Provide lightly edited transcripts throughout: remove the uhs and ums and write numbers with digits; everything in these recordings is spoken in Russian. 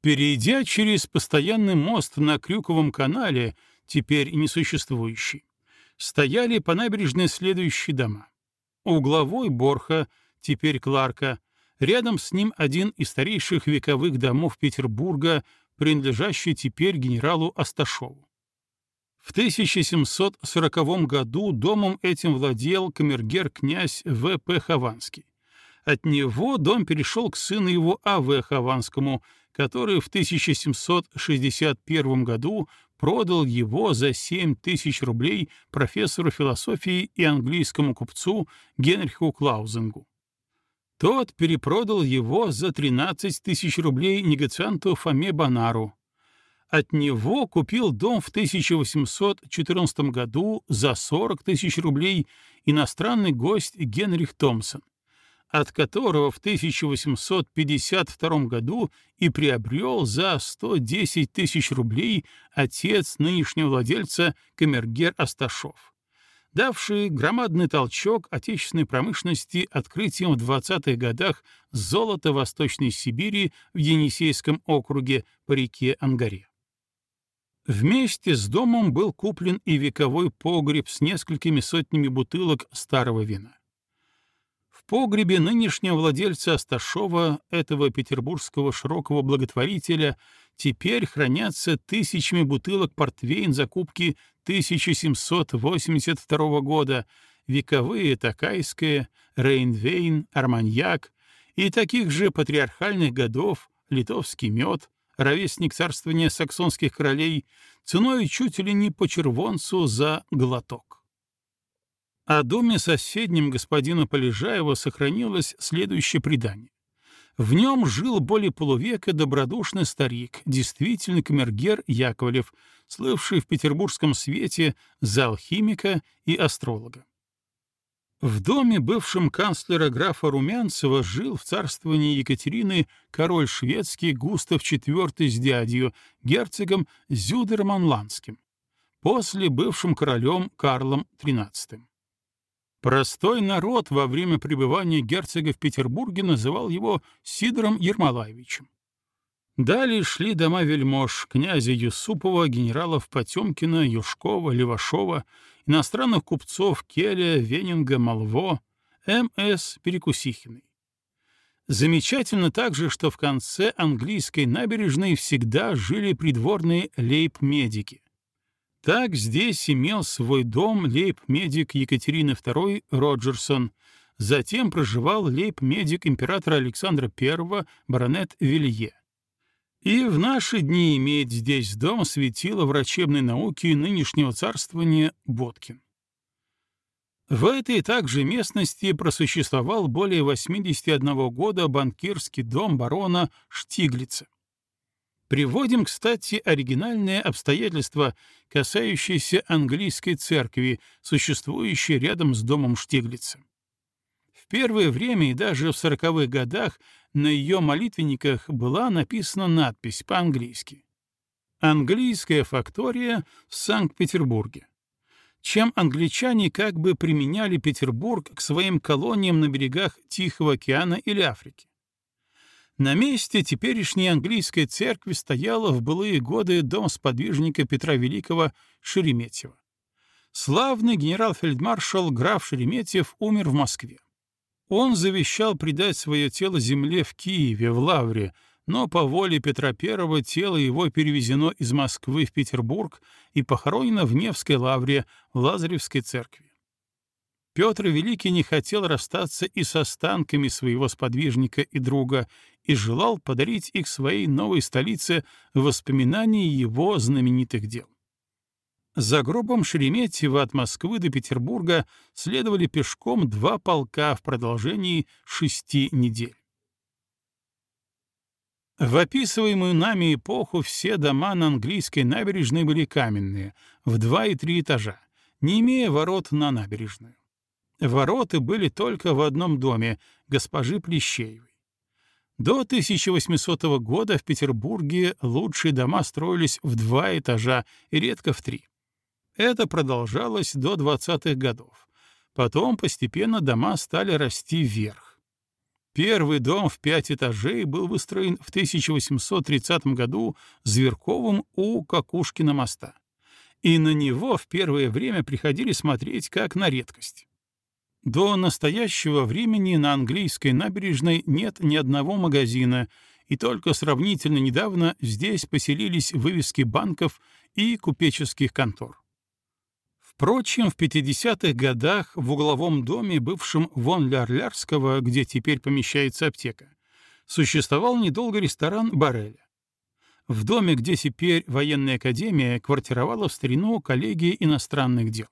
Перейдя через постоянный мост на Крюковом канале, теперь несуществующий, стояли по набережной следующие дома. Угловой Борха, теперь Кларка, рядом с ним один из старейших вековых домов Петербурга, принадлежащий теперь генералу Асташову. В 1740 году домом этим владел камергер-князь В.П. Хованский. От него дом перешел к сыну его А.В. Хованскому, который в 1761 году продал его за 7000 рублей профессору философии и английскому купцу Генриху Клаузингу. Тот перепродал его за 13 тысяч рублей негацианту Фоме Бонару. От него купил дом в 1814 году за 40 тысяч рублей иностранный гость Генрих Томпсон, от которого в 1852 году и приобрел за 110 тысяч рублей отец нынешнего владельца камергер Асташов, давший громадный толчок отечественной промышленности открытием в 20-х годах золота Восточной Сибири в Енисейском округе по реке Ангаре. Вместе с домом был куплен и вековой погреб с несколькими сотнями бутылок старого вина. В погребе нынешнего владельца Асташова, этого петербургского широкого благотворителя, теперь хранятся тысячами бутылок портвейн закупки 1782 года, вековые Токайское, Рейнвейн, Арманьяк и таких же патриархальных годов литовский мед, ровесник царствования саксонских королей, ценой чуть ли не по червонцу за глоток. О доме соседнем господина Полежаева сохранилось следующее предание. В нем жил более полувека добродушный старик, действительный камергер Яковлев, слывший в петербургском свете за алхимика и астролога. В доме бывшем канцлера графа Румянцева жил в царствовании Екатерины король шведский Густав IV с дядью, герцогом Зюдерманландским, после бывшим королем Карлом XIII. Простой народ во время пребывания герцога в Петербурге называл его Сидором Ермолаевичем. Далее шли дома вельмож, князя Юсупова, генералов Потемкина, Юшкова, Левашова, иностранных купцов Келя, Венинга, Малво, М.С. Перекусихиной. Замечательно также, что в конце английской набережной всегда жили придворные лейб-медики. Так здесь имел свой дом лейб-медик Екатерины II Роджерсон, затем проживал лейб-медик императора Александра I баронет Вилье. И в наши дни имеет здесь дом светила врачебной науки нынешнего царствования Боткин. В этой также местности просуществовал более 81 года банкирский дом барона Штиглица. Приводим, кстати, оригинальные обстоятельства, касающиеся английской церкви, существующей рядом с домом Штиглица. В первое время и даже в 40-х годах на ее молитвенниках была написана надпись по-английски: «Английская фактория в Санкт-Петербурге», чем англичане как бы применяли Петербург к своим колониям на берегах Тихого океана или Африки. На месте теперешней английской церкви стояла в былые годы дом сподвижника Петра Великого Шереметьева. Славный генерал-фельдмаршал граф Шереметьев умер в Москве. Он завещал предать свое тело земле в Киеве, в Лавре, но по воле Петра I тело его перевезено из Москвы в Петербург и похоронено в Невской лавре в Лазаревской церкви. Петр Великий не хотел расстаться и с останками своего сподвижника и друга и желал подарить их своей новой столице в воспоминании его знаменитых дел. За гробом Шереметьева от Москвы до Петербурга следовали пешком 2 полка в продолжении 6 недель. В описываемую нами эпоху все дома на английской набережной были каменные, в 2 и 3 этажа, не имея ворот на набережную. Ворота были только в одном доме, госпожи Плещеевой. До 1800 года в Петербурге лучшие дома строились в 2 этажа и редко в 3. Это продолжалось до 20-х годов. Потом постепенно дома стали расти вверх. Первый дом в 5 этажей был выстроен в 1830 году Зверковым у Кокушкина моста, и на него в первое время приходили смотреть как на редкость. До настоящего времени на английской набережной нет ни одного магазина, и только сравнительно недавно здесь поселились вывески банков и купеческих контор. Впрочем, в 50-х годах в угловом доме, бывшем вон Ляр-Лярского, где теперь помещается аптека, существовал недолго ресторан «Барреля». В доме, где теперь военная академия, квартировала в старину коллегия иностранных дел.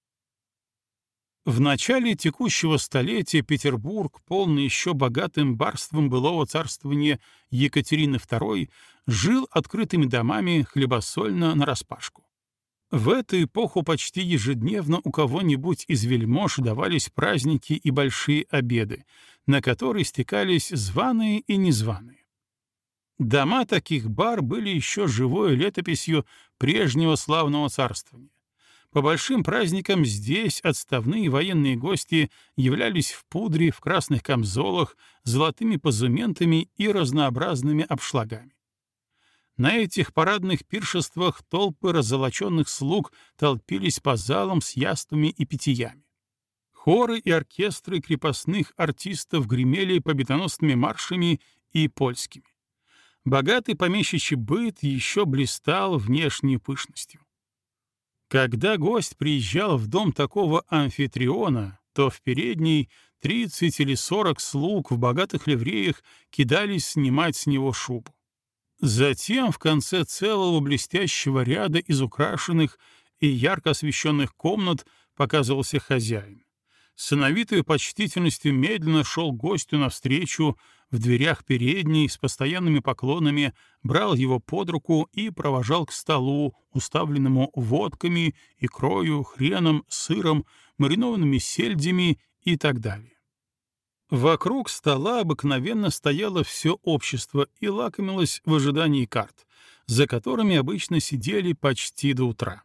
В начале текущего столетия Петербург, полный еще богатым барством былого царствования Екатерины II, жил открытыми домами хлебосольно нараспашку. В эту эпоху почти ежедневно у кого-нибудь из вельмож давались праздники и большие обеды, на которые стекались званые и незваные. Дома таких бар были еще живой летописью прежнего славного царствования. По большим праздникам здесь отставные военные гости являлись в пудре, в красных камзолах, золотыми позументами и разнообразными обшлагами. На этих парадных пиршествах толпы раззолоченных слуг толпились по залам с яствами и питьями. Хоры и оркестры крепостных артистов гремели победоносными маршами и польскими. Богатый помещичий быт еще блистал внешней пышностью. Когда гость приезжал в дом такого амфитриона, то в передней 30 или 40 слуг в богатых ливреях кидались снимать с него шубу. Затем в конце целого блестящего ряда из украшенных и ярко освещенных комнат показывался хозяин. С сыновитой почтительностью медленно шел гостю навстречу, в дверях передней с постоянными поклонами брал его под руку и провожал к столу, уставленному водками, икрою, хреном, сыром, маринованными сельдями и так далее. Вокруг стола обыкновенно стояло все общество и лакомилось в ожидании карт, за которыми обычно сидели почти до утра.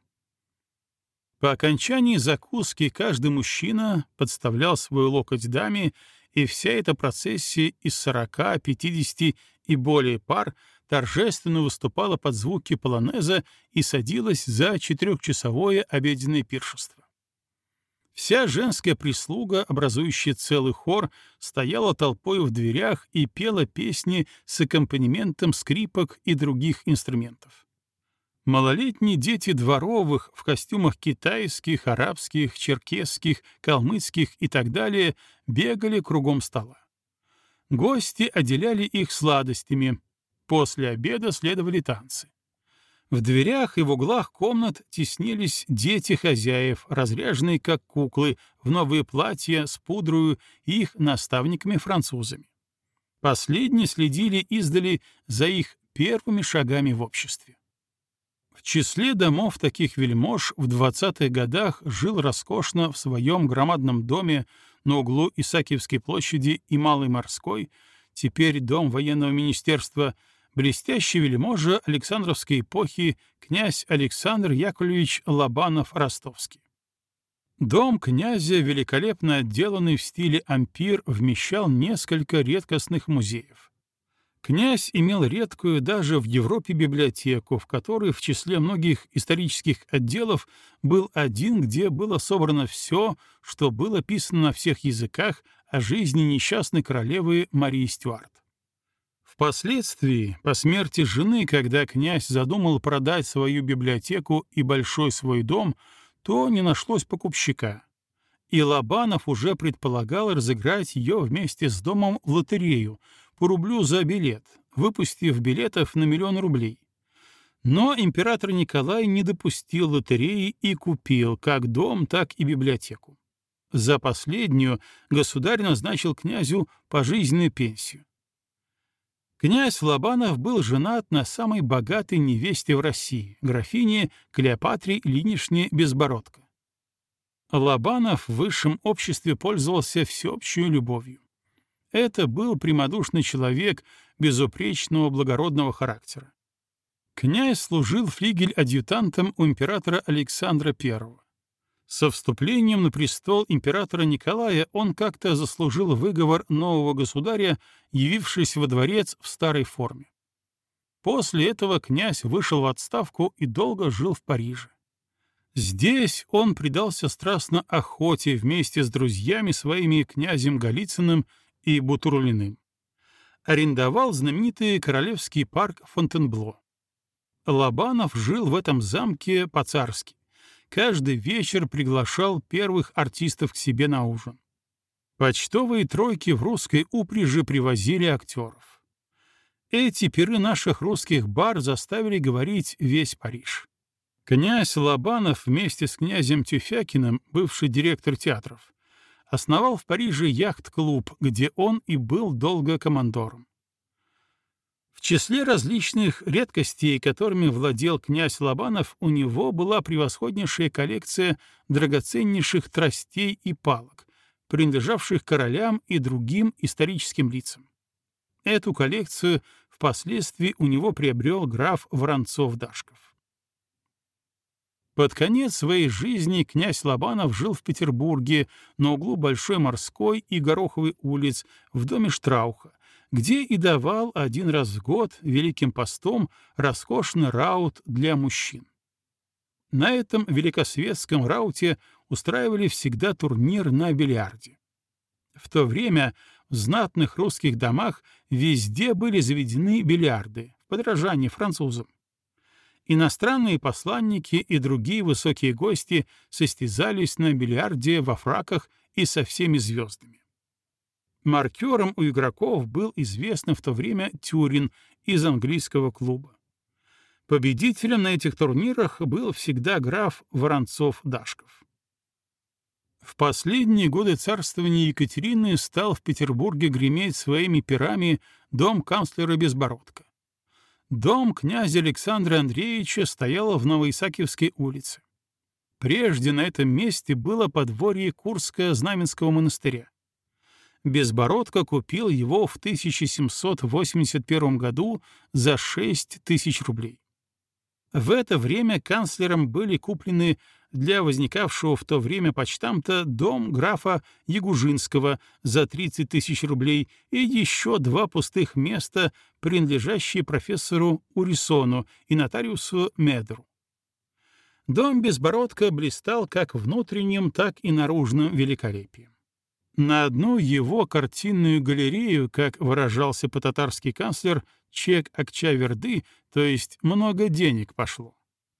По окончании закуски каждый мужчина подставлял свой локоть даме, и вся эта процессия из 40, 50 и более пар торжественно выступала под звуки полонеза и садилась за 4-часовое обеденное пиршество. Вся женская прислуга, образующая целый хор, стояла толпой в дверях и пела песни с аккомпанементом скрипок и других инструментов. Малолетние дети дворовых в костюмах китайских, арабских, черкесских, калмыцких и так далее бегали кругом стола. Гости отделяли их сладостями. После обеда следовали танцы. В дверях и в углах комнат теснились дети хозяев, разряженные как куклы, в новые платья с пудрою и их наставниками-французами. Последние следили издали за их первыми шагами в обществе. В числе домов таких вельмож в 20-х годах жил роскошно в своем громадном доме на углу Исаакиевской площади и Малой Морской, теперь дом военного министерства, блестящий вельможа Александровской эпохи князь Александр Яковлевич Лобанов-Ростовский. Дом князя, великолепно отделанный в стиле ампир, вмещал несколько редкостных музеев. Князь имел редкую даже в Европе библиотеку, в которой в числе многих исторических отделов был один, где было собрано все, что было писано на всех языках о жизни несчастной королевы Марии Стюарт. Впоследствии, по смерти жены, когда князь задумал продать свою библиотеку и большой свой дом, то не нашлось покупщика. И Лобанов уже предполагал разыграть ее вместе с домом в лотерею по рублю за билет, выпустив билетов на 1 000 000 рублей. Но император Николай не допустил лотереи и купил как дом, так и библиотеку. За последнюю государь назначил князю пожизненную пенсию. Князь Лобанов был женат на самой богатой невесте в России, графине Клеопатре Ильиничне Безбородко. Лобанов в высшем обществе пользовался всеобщей любовью. Это был прямодушный человек безупречного благородного характера. Князь служил флигель-адъютантом у императора Александра I. Со вступлением на престол императора Николая он как-то заслужил выговор нового государя, явившись во дворец в старой форме. После этого князь вышел в отставку и долго жил в Париже. Здесь он предался страстно охоте вместе с друзьями своими князем Голицыным и Бутурлиным. Арендовал знаменитый королевский парк Фонтенбло. Лобанов жил в этом замке по-царски. Каждый вечер приглашал первых артистов к себе на ужин. Почтовые тройки в русской упряжи привозили актеров. Эти пиры наших русских бар заставили говорить весь Париж. Князь Лобанов вместе с князем Тюфякиным, бывший директор театров, основал в Париже яхт-клуб, где он и был долго командором. В числе различных редкостей, которыми владел князь Лобанов, у него была превосходнейшая коллекция драгоценнейших тростей и палок, принадлежавших королям и другим историческим лицам. Эту коллекцию впоследствии у него приобрел граф Воронцов-Дашков. Под конец своей жизни князь Лобанов жил в Петербурге на углу Большой Морской и Гороховой улиц в доме Штрауха, где и давал один раз в год Великим постом роскошный раут для мужчин. На этом великосветском рауте устраивали всегда турнир на бильярде. В то время в знатных русских домах везде были заведены бильярды, в подражании французам. Иностранные посланники и другие высокие гости состязались на бильярде во фраках и со всеми звездами. Маркером у игроков был известный в то время Тюрин из английского клуба. Победителем на этих турнирах был всегда граф Воронцов-Дашков. В последние годы царствования Екатерины стал в Петербурге греметь своими пирами дом канцлера Безбородко. Дом князя Александра Андреевича стоял в Новоисакиевской улице. Прежде на этом месте было подворье Курско-Знаменского монастыря. Безбородко купил его в 1781 году за 6 тысяч рублей. В это время канцлером были куплены для возникавшего в то время почтамта дом графа Ягужинского за 30 тысяч рублей и еще 2 пустых места, принадлежащие профессору Урисону и нотариусу Медеру. Дом Безбородко блистал как внутренним, так и наружным великолепием. На одну его картинную галерею, как выражался по-татарски канцлер, чек акча-верды, то есть много денег пошло.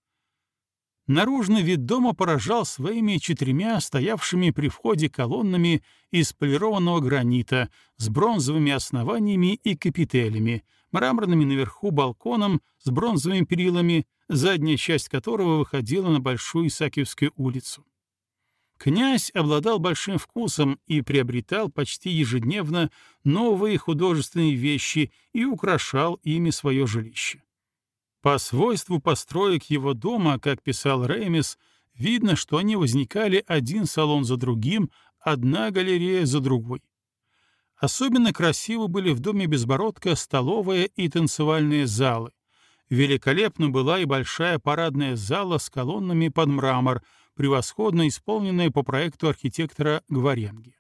Наружный вид дома поражал своими 4 стоявшими при входе колоннами из полированного гранита с бронзовыми основаниями и капителями, мраморными наверху балконом с бронзовыми перилами, задняя часть которого выходила на Большую Исаакиевскую улицу. Князь обладал большим вкусом и приобретал почти ежедневно новые художественные вещи и украшал ими свое жилище. По свойству построек его дома, как писал Ремес, видно, что они возникали один салон за другим, одна галерея за другой. Особенно красивы были в доме Безбородко столовая и танцевальные залы. Великолепна была и большая парадная зала с колоннами под мрамор, превосходно исполненная по проекту архитектора Гваренги.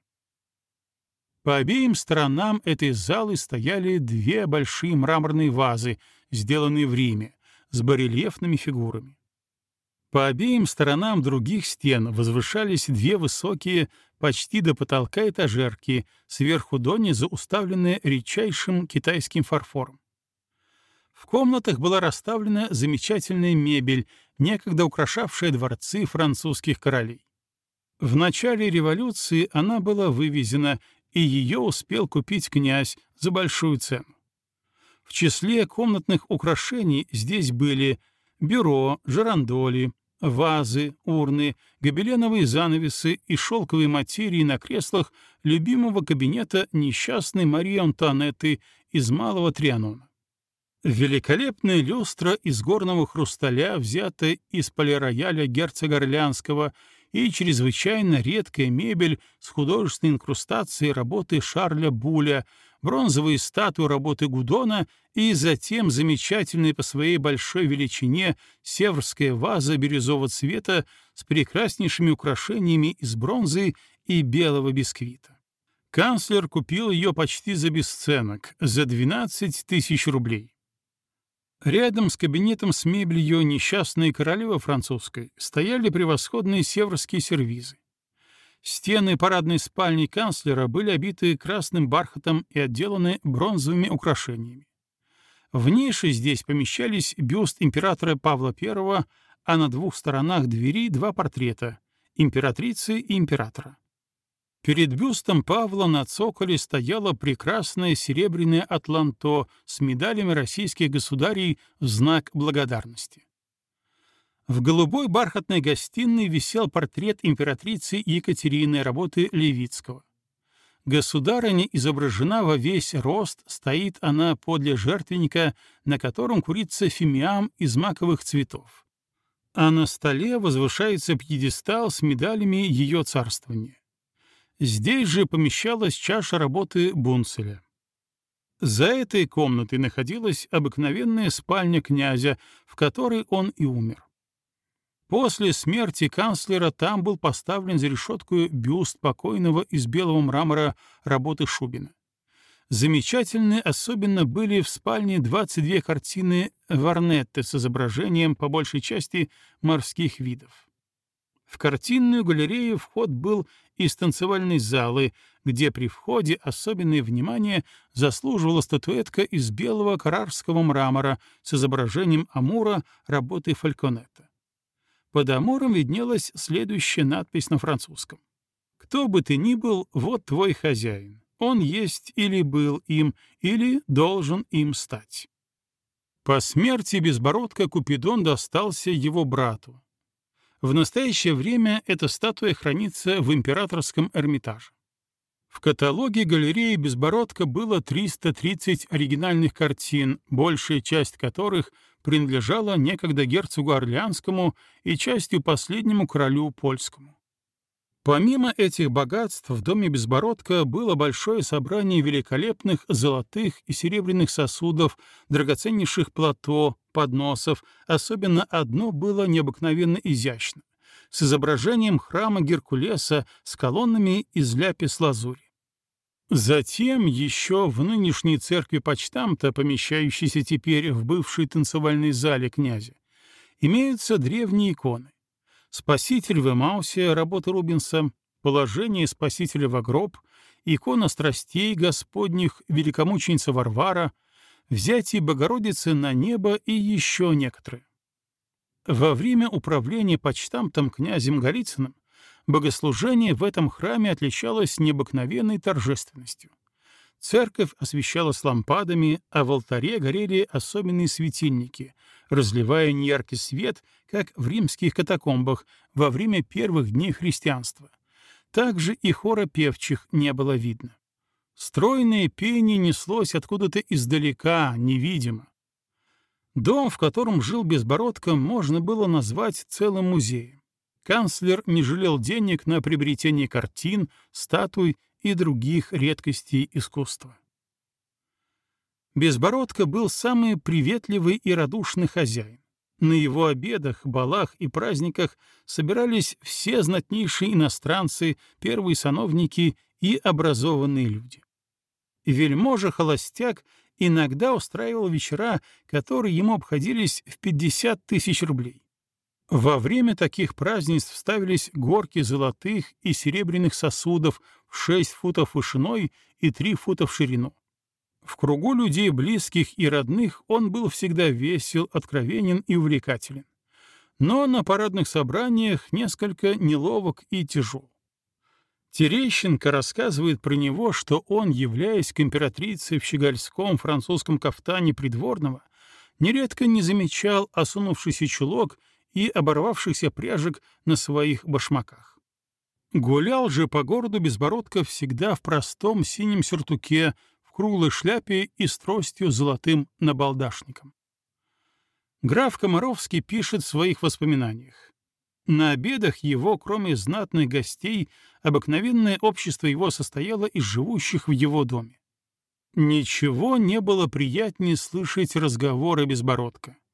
По обеим сторонам этой залы стояли 2 большие мраморные вазы, сделанные в Риме, с барельефными фигурами. По обеим сторонам других стен возвышались 2 высокие, почти до потолка этажерки, сверху донизу уставленные редчайшим китайским фарфором. В комнатах была расставлена замечательная мебель, некогда украшавшая дворцы французских королей. В начале революции она была вывезена, и ее успел купить князь за большую цену. В числе комнатных украшений здесь были бюро, жерандоли, вазы, урны, гобеленовые занавесы и шелковые материи на креслах любимого кабинета несчастной Марии Антуанетты из Малого Трианона. Великолепная люстра из горного хрусталя, взятая из полирояля герцога Орлеанского, и чрезвычайно редкая мебель с художественной инкрустацией работы Шарля Буля, бронзовые статуи работы Гудона и затем замечательная по своей большой величине северская ваза бирюзового цвета с прекраснейшими украшениями из бронзы и белого бисквита. Канцлер купил ее почти за бесценок, за 12 тысяч рублей. Рядом с кабинетом с мебелью несчастной королевы французской стояли превосходные северские сервизы. Стены парадной спальни канцлера были обиты красным бархатом и отделаны бронзовыми украшениями. В нише здесь помещались бюст императора Павла I, а на двух сторонах двери два портрета — императрицы и императора. Перед бюстом Павла на цоколе стояло прекрасное серебряное атланто с медалями российских государей в знак благодарности. В голубой бархатной гостиной висел портрет императрицы Екатерины работы Левицкого. Государыня изображена во весь рост, стоит она подле жертвенника, на котором курится фимиам из маковых цветов. А на столе возвышается пьедестал с медалями ее царствования. Здесь же помещалась чаша работы Бунцеля. За этой комнатой находилась обыкновенная спальня князя, в которой он и умер. После смерти канцлера там был поставлен за решетку бюст покойного из белого мрамора работы Шубина. Замечательны особенно были в спальне 22 картины Варнетте с изображением, по большей части, морских видов. В картинную галерею вход был из танцевальной залы, где при входе особенное внимание заслуживала статуэтка из белого каррарского мрамора с изображением Амура работы Фальконетта. Под Амуром виднелась следующая надпись на французском. «Кто бы ты ни был, вот твой хозяин. Он есть или был им, или должен им стать». По смерти Безбородка Купидон достался его брату. В настоящее время эта статуя хранится в Императорском Эрмитаже. В каталоге галереи Безбородка было 330 оригинальных картин, большая часть которых принадлежала некогда герцогу Орлеанскому и частью последнему королю польскому. Помимо этих богатств в доме Безбородка было большое собрание великолепных золотых и серебряных сосудов, драгоценнейших плато, подносов, особенно одно было необыкновенно изящно, с изображением храма Геркулеса с колоннами из ляпис-лазури. Затем еще в нынешней церкви почтамта, помещающейся теперь в бывшей танцевальной зале князя, имеются древние иконы. Спаситель в Эмаусе работы Рубенса, положение Спасителя во гроб, икона страстей Господних, великомученица Варвара, взятие Богородицы на небо и еще некоторые. Во время управления почтамтом князем Голицыным богослужение в этом храме отличалось необыкновенной торжественностью. Церковь освещалась лампадами, а в алтаре горели особенные светильники, разливая неяркий свет, как в римских катакомбах во время первых дней христианства. Также и хора певчих не было видно. Стройное пение неслось откуда-то издалека, невидимо. Дом, в котором жил Безбородко, можно было назвать целым музеем. Канцлер не жалел денег на приобретение картин, статуй и других редкостей искусства. Безбородко был самый приветливый и радушный хозяин. На его обедах, балах и праздниках собирались все знатнейшие иностранцы, первые сановники и образованные люди. Вельможа-холостяк иногда устраивал вечера, которые ему обходились в 50 тысяч рублей. Во время таких празднеств ставились горки золотых и серебряных сосудов в 6 футов вышиной и 3 фута в ширину. В кругу людей близких и родных он был всегда весел, откровенен и увлекателен. Но на парадных собраниях несколько неловок и тяжел. Терещенко рассказывает про него, что он, являясь к императрице в щегольском французском кафтане придворного, нередко не замечал осунувшийся чулок и оборвавшихся пряжек на своих башмаках. Гулял же по городу Безбородко всегда в простом синем сюртуке, в круглой шляпе и с тростью золотым набалдашником. Граф Комаровский пишет в своих воспоминаниях. На обедах его, кроме знатных гостей, обыкновенное общество его состояло из живущих в его доме. Ничего не было приятнее слышать разговоры Безбородко.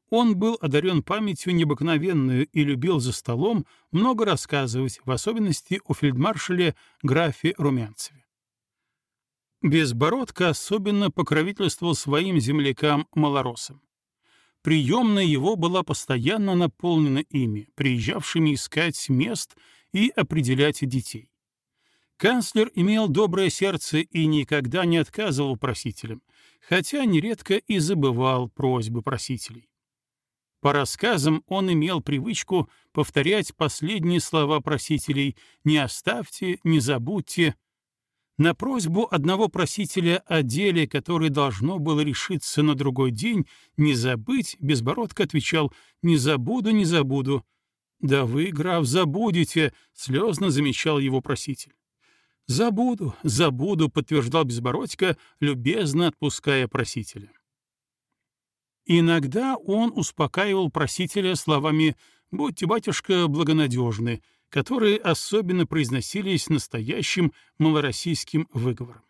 Он был одарен памятью необыкновенную и любил за столом много рассказывать, в особенности о фельдмаршале графе Румянцеве. Безбородко особенно покровительствовал своим землякам-малороссам. Приемная его была постоянно наполнена ими, приезжавшими искать мест и определять детей. Канцлер имел доброе сердце и никогда не отказывал просителям, хотя нередко и забывал просьбы просителей. По рассказам он имел привычку повторять последние слова просителей «не оставьте, не забудьте». На просьбу одного просителя о деле, которое должно было решиться на другой день, не забыть, Безбородко отвечал «не забуду, не забуду». «Да вы, граф, забудете», — слезно замечал его проситель. «Забуду, забуду», — подтверждал Безбородько, любезно отпуская просителя. Иногда он успокаивал просителя словами «Будьте, батюшка, благонадежны», которые особенно произносились настоящим малороссийским выговором.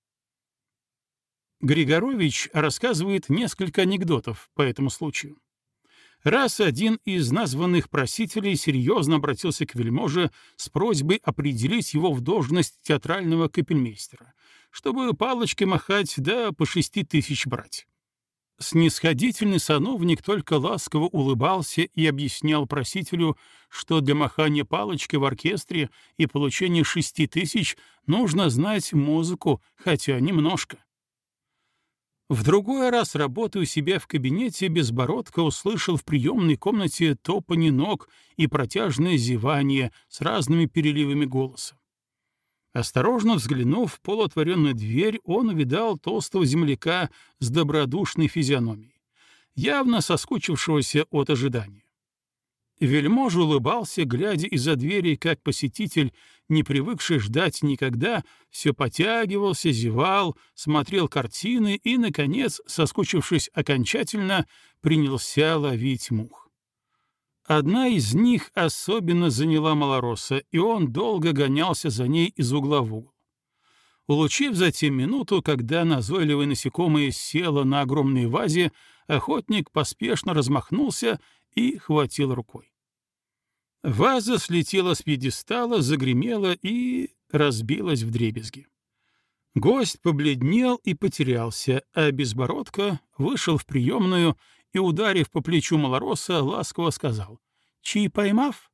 Григорович рассказывает несколько анекдотов по этому случаю. Раз один из названных просителей серьезно обратился к вельможе с просьбой определить его в должность театрального капельмейстера, чтобы палочкой махать да по 6000 брать. Снисходительный сановник только ласково улыбался и объяснял просителю, что для махания палочкой в оркестре и получения 6000 нужно знать музыку, хотя немножко. В другой раз, работая у себя в кабинете, Безбородко услышал в приемной комнате топанье ног и протяжное зевание с разными переливами голоса. Осторожно взглянув в полуотворенную дверь, он увидал толстого земляка с добродушной физиономией, явно соскучившегося от ожидания. Вельможа улыбался, глядя из-за двери, как посетитель, не привыкший ждать никогда, все потягивался, зевал, смотрел картины и, наконец, соскучившись окончательно, принялся ловить мух. Одна из них особенно заняла малоросса, и он долго гонялся за ней из угла в угол. Улучив затем минуту, когда назойливое насекомое село на огромной вазе, охотник поспешно размахнулся и хватил рукой. Ваза слетела с пьедестала, загремела и разбилась вдребезги. Гость побледнел и потерялся, а Безбородко вышел в приемную и, ударив по плечу малоросса, ласково сказал «Чьи поймав?».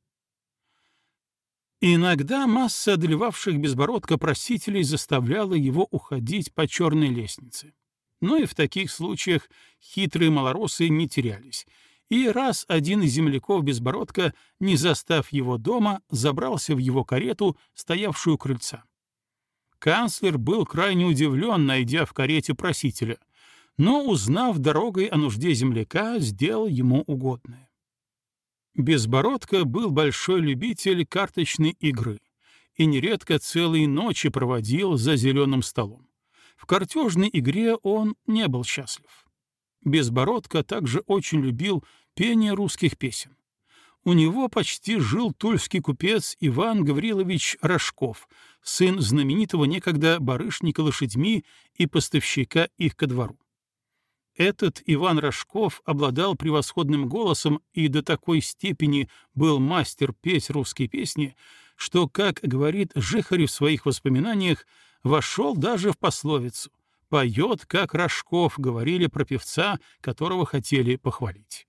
Иногда масса одолевавших Безбородко просителей заставляла его уходить по черной лестнице. Но и в таких случаях хитрые малороссы не терялись, и раз один из земляков Безбородко, не застав его дома, забрался в его карету, стоявшую у крыльца. Канцлер был крайне удивлен, найдя в карете просителя, но, узнав дорогой о нужде земляка, сделал ему угодное. Безбородко был большой любитель карточной игры и нередко целые ночи проводил за зеленым столом. В картежной игре он не был счастлив. Безбородко также очень любил пение русских песен. У него почти жил тульский купец Иван Гаврилович Рожков, сын знаменитого некогда барышника лошадьми и поставщика их ко двору. Этот Иван Рожков обладал превосходным голосом и до такой степени был мастер петь русские песни, что, как говорит Жихарев в своих воспоминаниях, вошел даже в пословицу «поет, как Рожков», говорили про певца, которого хотели похвалить.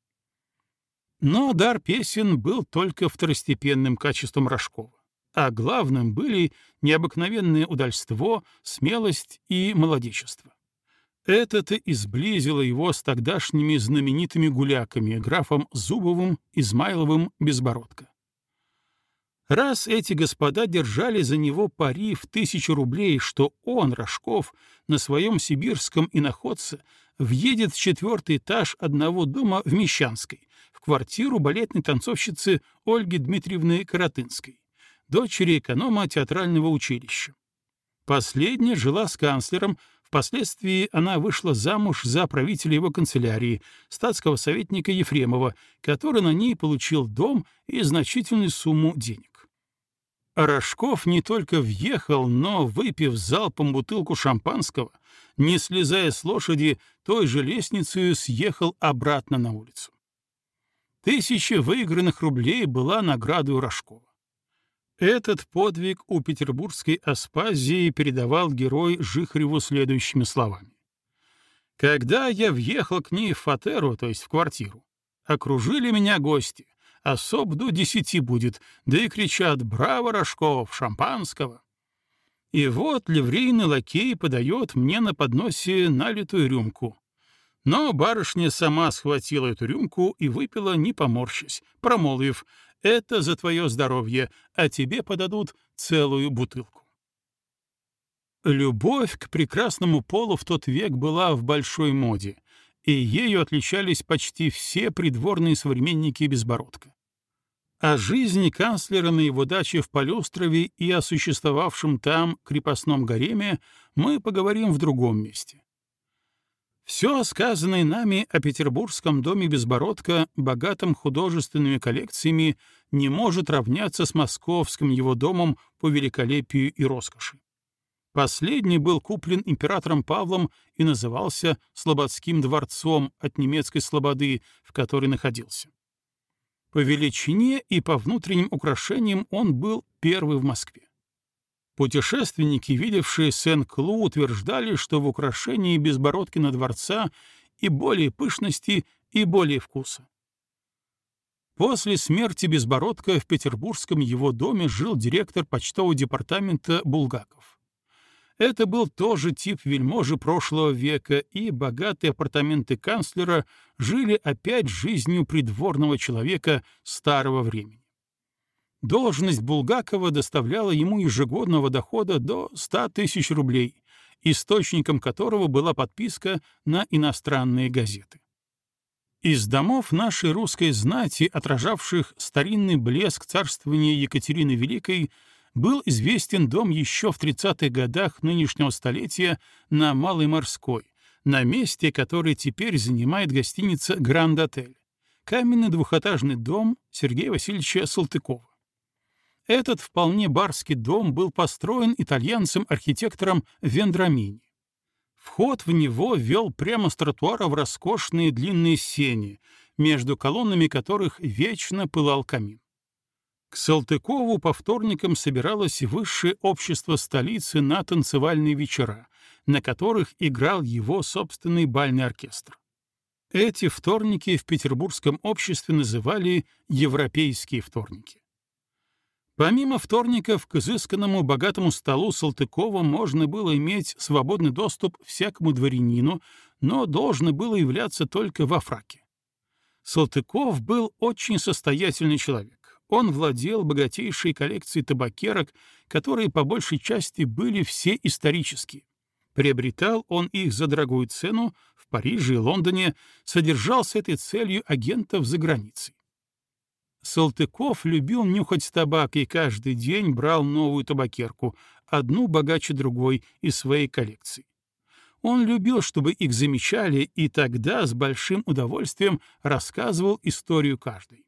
Но дар песен был только второстепенным качеством Рожкова, а главным были необыкновенное удальство, смелость и молодечество. Это-то и сблизило его с тогдашними знаменитыми гуляками, графом Зубовым, Измайловым, Безбородко. Раз эти господа держали за него пари в 1000 рублей, что он, Рожков, на своем сибирском иноходце въедет в 4-й этаж одного дома в Мещанской, в квартиру балетной танцовщицы Ольги Дмитриевны Каратынской, дочери эконома театрального училища. Последняя жила с канцлером, впоследствии она вышла замуж за правителя его канцелярии, статского советника Ефремова, который на ней получил дом и значительную сумму денег. А Рожков не только въехал, но, выпив залпом бутылку шампанского, не слезая с лошади, той же лестницей съехал обратно на улицу. 1000 выигранных рублей была наградой у Рожкова. Этот подвиг у петербургской Аспазии передавал герой Жихареву следующими словами. «Когда я въехал к ней в фатеру, то есть в квартиру, окружили меня гости, особ до 10 будет, да и кричат «Браво, Рожков! Шампанского!» И вот ливрейный лакей подает мне на подносе налитую рюмку. Но барышня сама схватила эту рюмку и выпила, не поморщась, промолвив: «Это за твое здоровье, а тебе подадут целую бутылку». Любовь к прекрасному полу в тот век была в большой моде, и ею отличались почти все придворные современники Безбородка. О жизни канцлера на его даче в Полюстрове и о существовавшем там крепостном гареме мы поговорим в другом месте. Все сказанное нами о петербургском доме Безбородка, богатым художественными коллекциями, не может равняться с московским его домом по великолепию и роскоши. Последний был куплен императором Павлом и назывался Слободским дворцом от немецкой слободы, в которой находился. По величине и по внутренним украшениям он был первый в Москве. Путешественники, видевшие Сен-Клу, утверждали, что в украшении Безбородкина дворца и более пышности, и более вкуса. После смерти Безбородка в петербургском его доме жил директор почтового департамента Булгаков. Это был тоже тип вельможи прошлого века, и богатые апартаменты канцлера жили опять жизнью придворного человека старого времени. Должность Булгакова доставляла ему ежегодного дохода до 100 тысяч рублей, источником которого была подписка на иностранные газеты. Из домов нашей русской знати, отражавших старинный блеск царствования Екатерины Великой, был известен дом еще в 30-х годах нынешнего столетия на Малой Морской, на месте, который теперь занимает гостиница «Гранд-отель», каменный двухэтажный дом Сергея Васильевича Салтыкова. Этот вполне барский дом был построен итальянцем-архитектором Вендрамини. Вход в него вел прямо с тротуара в роскошные длинные сени, между колоннами которых вечно пылал камин. К Салтыкову по вторникам собиралось высшее общество столицы на танцевальные вечера, на которых играл его собственный бальный оркестр. Эти вторники в петербургском обществе называли «европейские вторники». Помимо вторников, к изысканному богатому столу Салтыкова можно было иметь свободный доступ всякому дворянину, но должно было являться только во фраке. Салтыков был очень состоятельный человек. Он владел богатейшей коллекцией табакерок, которые по большей части были все исторические. Приобретал он их за дорогую цену в Париже и Лондоне, содержал с этой целью агентов за границей. Салтыков любил нюхать табак и каждый день брал новую табакерку, одну богаче другой, из своей коллекции. Он любил, чтобы их замечали, и тогда с большим удовольствием рассказывал историю каждой.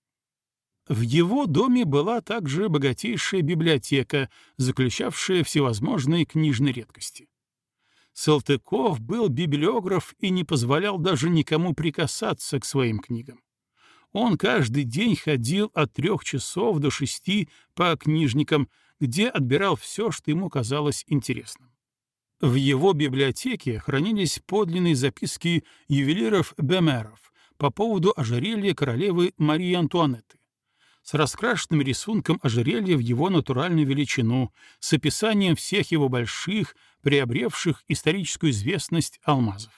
В его доме была также богатейшая библиотека, заключавшая всевозможные книжные редкости. Салтыков был библиограф и не позволял даже никому прикасаться к своим книгам. Он каждый день ходил от 3 часов до 6 по книжникам, где отбирал все, что ему казалось интересным. В его библиотеке хранились подлинные записки ювелиров-бемеров по поводу ожерелья королевы Марии Антуанетты, с раскрашенным рисунком ожерелья в его натуральную величину, с описанием всех его больших, приобревших историческую известность алмазов.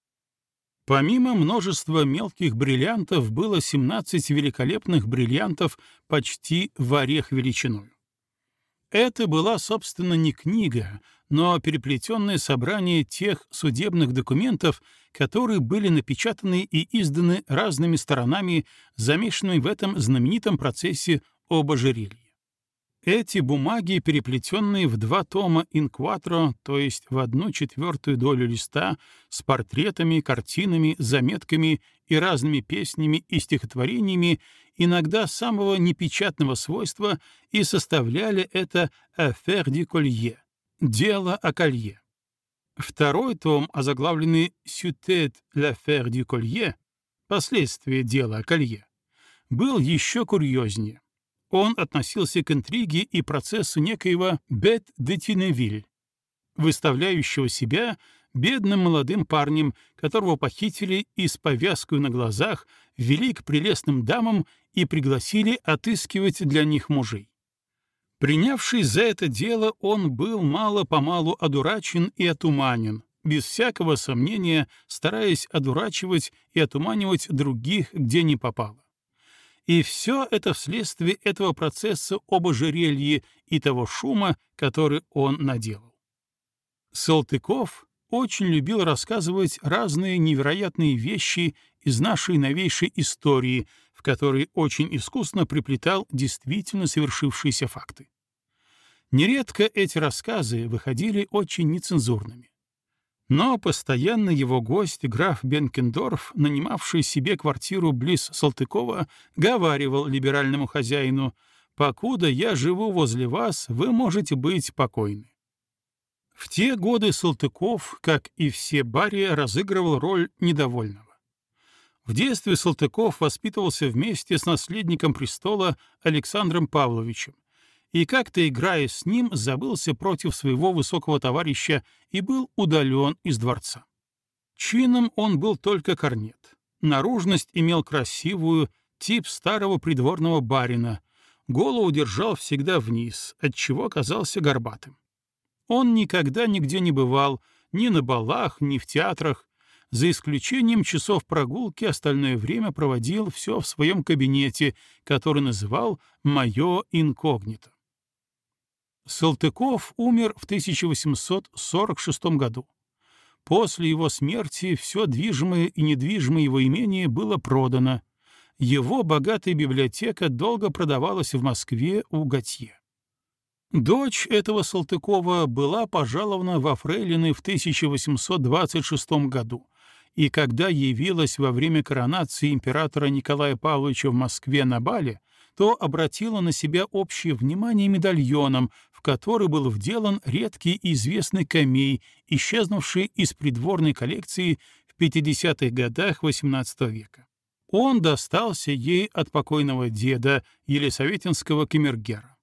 Помимо множества мелких бриллиантов было 17 великолепных бриллиантов почти в орех величиною. Это была, собственно, не книга, но переплетенное собрание тех судебных документов, которые были напечатаны и изданы разными сторонами, замешанными в этом знаменитом процессе об ожерелье. Эти бумаги, переплетенные в 2 тома инкватро, то есть в 1/4 долю листа, с портретами, картинами, заметками и разными песнями и стихотворениями, иногда самого непечатного свойства, и составляли это «Affaire du collier» — «Дело о колье». Второй том, озаглавленный «Suite l'affaire du collier» — «Последствия дела о колье», был еще курьезнее. Он относился к интриге и процессу некоего Бет де Тиневиль, выставляющего себя бедным молодым парнем, которого похитили и с повязкой на глазах ввели к прелестным дамам и пригласили отыскивать для них мужей. Принявшись за это дело, он был мало-помалу одурачен и отуманен, без всякого сомнения стараясь одурачивать и отуманивать других, где не попало. И все это вследствие этого процесса об ожерелье и того шума, который он наделал. Салтыков очень любил рассказывать разные невероятные вещи из нашей новейшей истории, в которой очень искусно приплетал действительно совершившиеся факты. Нередко эти рассказы выходили очень нецензурными. Но постоянно его гость, граф Бенкендорф, нанимавший себе квартиру близ Салтыкова, говаривал либеральному хозяину: «Покуда я живу возле вас, вы можете быть покойны». В те годы Салтыков, как и все бари, разыгрывал роль недовольного. В детстве Салтыков воспитывался вместе с наследником престола Александром Павловичем, и как-то, играя с ним, забылся против своего высокого товарища и был удален из дворца. Чином он был только корнет. Наружность имел красивую, тип старого придворного барина, голову держал всегда вниз, отчего казался горбатым. Он никогда нигде не бывал, ни на балах, ни в театрах, за исключением часов прогулки остальное время проводил все в своем кабинете, который называл «моё инкогнито». Салтыков умер в 1846 году. После его смерти все движимое и недвижимое его имение было продано. Его богатая библиотека долго продавалась в Москве у Готье. Дочь этого Салтыкова была пожалована во фрейлины в 1826 году, и когда явилась во время коронации императора Николая Павловича в Москве на бале, то обратила на себя общее внимание медальоном, в который был вделан редкий и известный камей, исчезнувший из придворной коллекции в 50-х годах XVIII века. Он достался ей от покойного деда, елисаветинского камергера.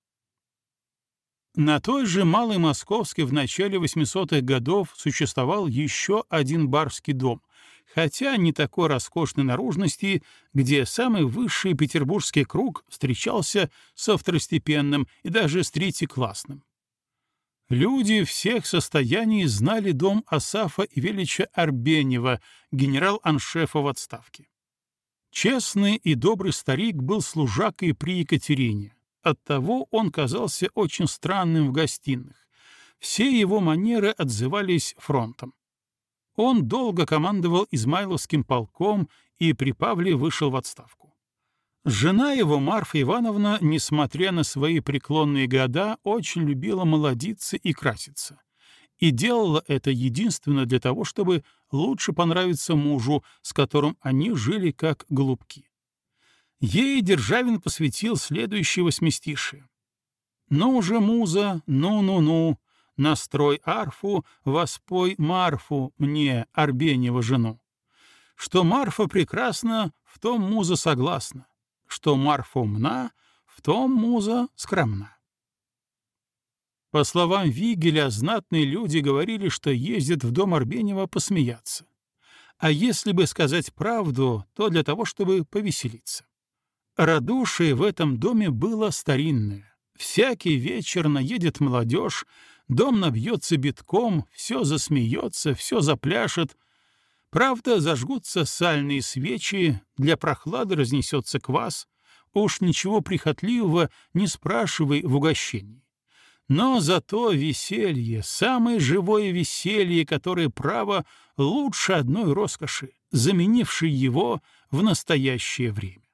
На той же Малой Московской в начале 800-х годов существовал еще один барский дом, хотя не такой роскошной наружности, где самый высший петербургский круг встречался со второстепенным и даже с третьеклассным. Люди всех состояний знали дом Асафа Ивелича Арбенева, генерал-аншефа в отставке. Честный и добрый старик был служакой при Екатерине. Оттого он казался очень странным в гостиных. Все его манеры отзывались фронтом. Он долго командовал Измайловским полком и при Павле вышел в отставку. Жена его, Марфа Ивановна, несмотря на свои преклонные года, очень любила молодиться и краситься. И делала это единственно для того, чтобы лучше понравиться мужу, с которым они жили как голубки. Ей Державин посвятил следующее восьмистишие. «Ну же, муза, ну-ну-ну, настрой арфу, воспой Марфу мне, Арбенева жену. Что Марфа прекрасна, в том муза согласна, что Марфа умна, в том муза скромна». По словам Вигеля, знатные люди говорили, что ездят в дом Арбенева посмеяться. А если бы сказать правду, то для того, чтобы повеселиться. Радушие в этом доме было старинное. Всякий вечер наедет молодежь, дом набьется битком, все засмеется, все запляшет. Правда, зажгутся сальные свечи, для прохлады разнесется квас. Уж ничего прихотливого не спрашивай в угощении. Но зато веселье, самое живое веселье, которое, право, лучше одной роскоши, заменившей его в настоящее время.